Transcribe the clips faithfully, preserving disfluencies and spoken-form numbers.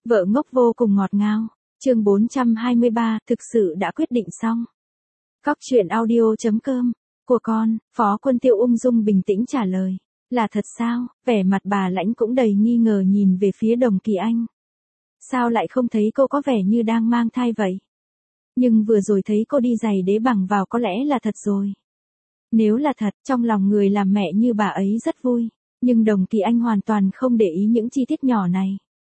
Vợ ngốc vô cùng ngọt ngào. Chương bốn trăm hai mươi ba, thực sự đã quyết định xong. Cóc truyện audio chấm com. Của con, Phó Quân Tiêu ung dung bình tĩnh trả lời. Là thật sao? Vẻ mặt bà Lãnh cũng đầy nghi ngờ nhìn về phía Đồng Kỳ Anh. Sao lại không thấy cô có vẻ như đang mang thai vậy? Nhưng vừa rồi thấy cô đi giày đế bằng vào có lẽ là thật rồi. Nếu là thật, trong lòng người làm mẹ như bà ấy rất vui. Nhưng Đồng Kỳ Anh hoàn toàn không để ý những chi tiết nhỏ này.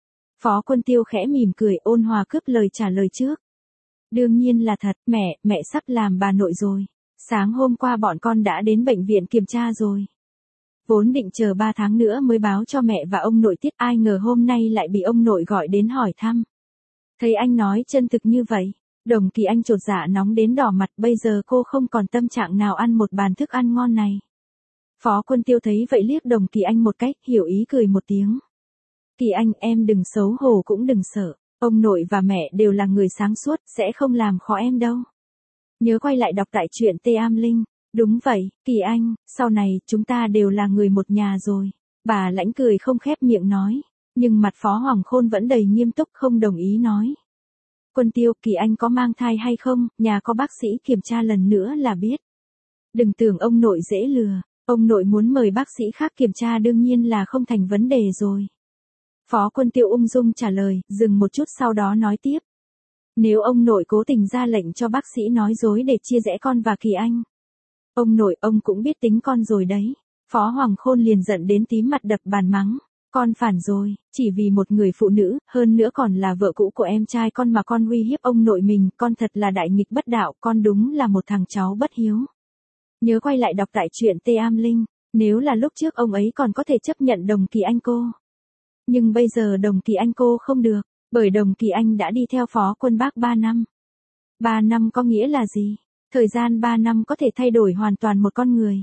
Phó Quân Tiêu khẽ mỉm cười ôn hòa cướp lời trả lời trước. Đương nhiên là thật, mẹ, mẹ sắp làm bà nội rồi. Sáng hôm qua bọn con đã đến bệnh viện kiểm tra rồi. Vốn định chờ ba tháng nữa mới báo cho mẹ và ông nội tiết, ai ngờ hôm nay lại bị ông nội gọi đến hỏi thăm. Thấy anh nói chân thực như vậy, Đồng Kỳ Anh chột dạ nóng đến đỏ mặt, bây giờ cô không còn tâm trạng nào ăn một bàn thức ăn ngon này. Phó Quân Tiêu thấy vậy liếc Đồng Kỳ Anh một cách, hiểu ý cười một tiếng. Kỳ Anh, em đừng xấu hổ cũng đừng sợ, ông nội và mẹ đều là người sáng suốt, sẽ không làm khó em đâu. Nhớ quay lại đọc tại truyện Tê Am Linh. Đúng vậy, Kỳ Anh, sau này chúng ta đều là người một nhà rồi. Bà Lãnh cười không khép miệng nói, nhưng mặt Phó Hoàng Khôn vẫn đầy nghiêm túc không đồng ý nói. Quân Tiêu, Kỳ Anh có mang thai hay không, nhà có bác sĩ kiểm tra lần nữa là biết. Đừng tưởng ông nội dễ lừa, ông nội muốn mời bác sĩ khác kiểm tra đương nhiên là không thành vấn đề rồi. Phó Quân Tiêu ung dung trả lời, dừng một chút sau đó nói tiếp. Nếu ông nội cố tình ra lệnh cho bác sĩ nói dối để chia rẽ con và Kỳ Anh. Ông nội, ông cũng biết tính con rồi đấy. Phó Hoàng Khôn liền giận đến tím mặt đập bàn mắng. Con phản rồi, chỉ vì một người phụ nữ, hơn nữa còn là vợ cũ của em trai con mà con uy hiếp ông nội mình, con thật là đại nghịch bất đạo, con đúng là một thằng cháu bất hiếu. Nhớ quay lại đọc tại truyện Tê Am Linh, nếu là lúc trước ông ấy còn có thể chấp nhận Đồng Kỳ Anh cô. Nhưng bây giờ Đồng Kỳ Anh cô không được, bởi Đồng Kỳ Anh đã đi theo Phó Quân Bác ba năm. ba năm có nghĩa là gì? Thời gian ba năm có thể thay đổi hoàn toàn một con người.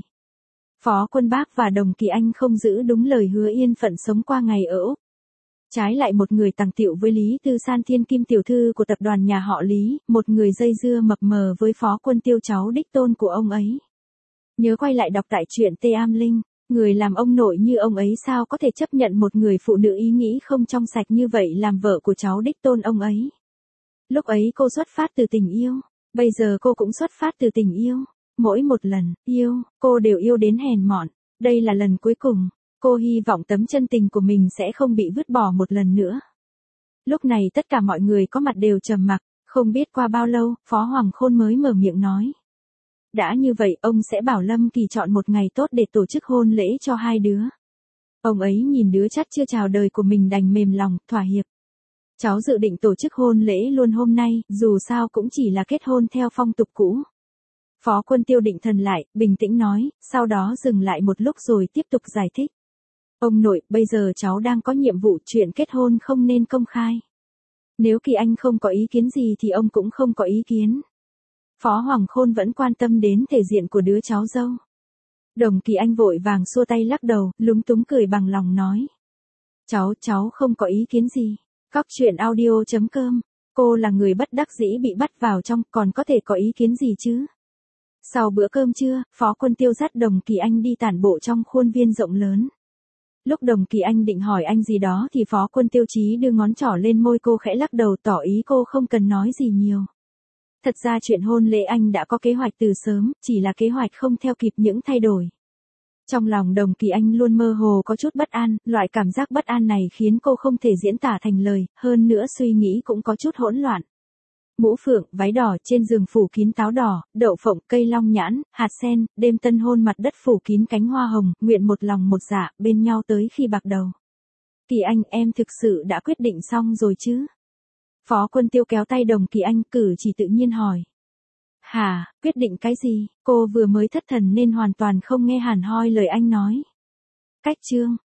Phó Quân Bác và Đồng Kỳ Anh không giữ đúng lời hứa yên phận sống qua ngày ở Úc. Trái lại một người tằng tiệu với Lý Tư San thiên kim tiểu thư của tập đoàn nhà họ Lý, một người dây dưa mập mờ với Phó Quân Tiêu cháu đích tôn của ông ấy. Nhớ quay lại đọc tại truyện Tê Am Linh, người làm ông nội như ông ấy sao có thể chấp nhận một người phụ nữ ý nghĩ không trong sạch như vậy làm vợ của cháu đích tôn ông ấy. Lúc ấy cô xuất phát từ tình yêu. Bây giờ cô cũng xuất phát từ tình yêu. Mỗi một lần yêu, cô đều yêu đến hèn mọn. Đây là lần cuối cùng. Cô hy vọng tấm chân tình của mình sẽ không bị vứt bỏ một lần nữa. Lúc này tất cả mọi người có mặt đều trầm mặc. Không biết qua bao lâu, Phó Hoàng Khôn mới mở miệng nói. Đã như vậy, ông sẽ bảo Lâm Kỳ chọn một ngày tốt để tổ chức hôn lễ cho hai đứa. Ông ấy nhìn đứa chắt chưa chào đời của mình đành mềm lòng, thỏa hiệp. Cháu dự định tổ chức hôn lễ luôn hôm nay, dù sao cũng chỉ là kết hôn theo phong tục cũ. Phó Quân Tiêu định thần lại, bình tĩnh nói, sau đó dừng lại một lúc rồi tiếp tục giải thích. Ông nội, bây giờ cháu đang có nhiệm vụ chuyện kết hôn không nên công khai. Nếu Kỳ Anh không có ý kiến gì thì ông cũng không có ý kiến. Phó Hoàng Khôn vẫn quan tâm đến thể diện của đứa cháu dâu. Đồng Kỳ Anh vội vàng xua tay lắc đầu, lúng túng cười bằng lòng nói. Cháu, cháu không có ý kiến gì. Cóc truyện audio chấm com. Cô là người bất đắc dĩ bị bắt vào trong, còn có thể có ý kiến gì chứ? Sau bữa cơm trưa, Phó Quân Tiêu dắt Đồng Kỳ Anh đi tản bộ trong khuôn viên rộng lớn. Lúc Đồng Kỳ Anh định hỏi anh gì đó thì Phó Quân Tiêu chí đưa ngón trỏ lên môi cô khẽ lắc đầu tỏ ý cô không cần nói gì nhiều. Thật ra chuyện hôn lễ anh đã có kế hoạch từ sớm, chỉ là kế hoạch không theo kịp những thay đổi. Trong lòng Đồng Kỳ Anh luôn mơ hồ có chút bất an, loại cảm giác bất an này khiến cô không thể diễn tả thành lời, hơn nữa suy nghĩ cũng có chút hỗn loạn. Mũ phượng, váy đỏ, trên giường phủ kín táo đỏ, đậu phộng, cây long nhãn, hạt sen, đêm tân hôn mặt đất phủ kín cánh hoa hồng, nguyện một lòng một dạ, bên nhau tới khi bạc đầu. Kỳ Anh, em thực sự đã quyết định xong rồi chứ? Phó Quân Tiêu kéo tay Đồng Kỳ Anh, cử chỉ tự nhiên hỏi. Hả, quyết định cái gì? Cô vừa mới thất thần nên hoàn toàn không nghe hẳn hoi lời anh nói. Cách chương.